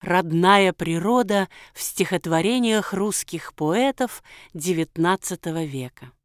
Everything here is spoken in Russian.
родная природа в стихотворениях русских поэтов XIX века.